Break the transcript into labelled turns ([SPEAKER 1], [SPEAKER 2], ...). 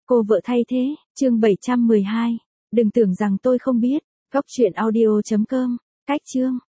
[SPEAKER 1] Cô vợ thay thế, chương 712. Đừng tưởng rằng tôi không biết. Góc truyện audio.com. Cách chương.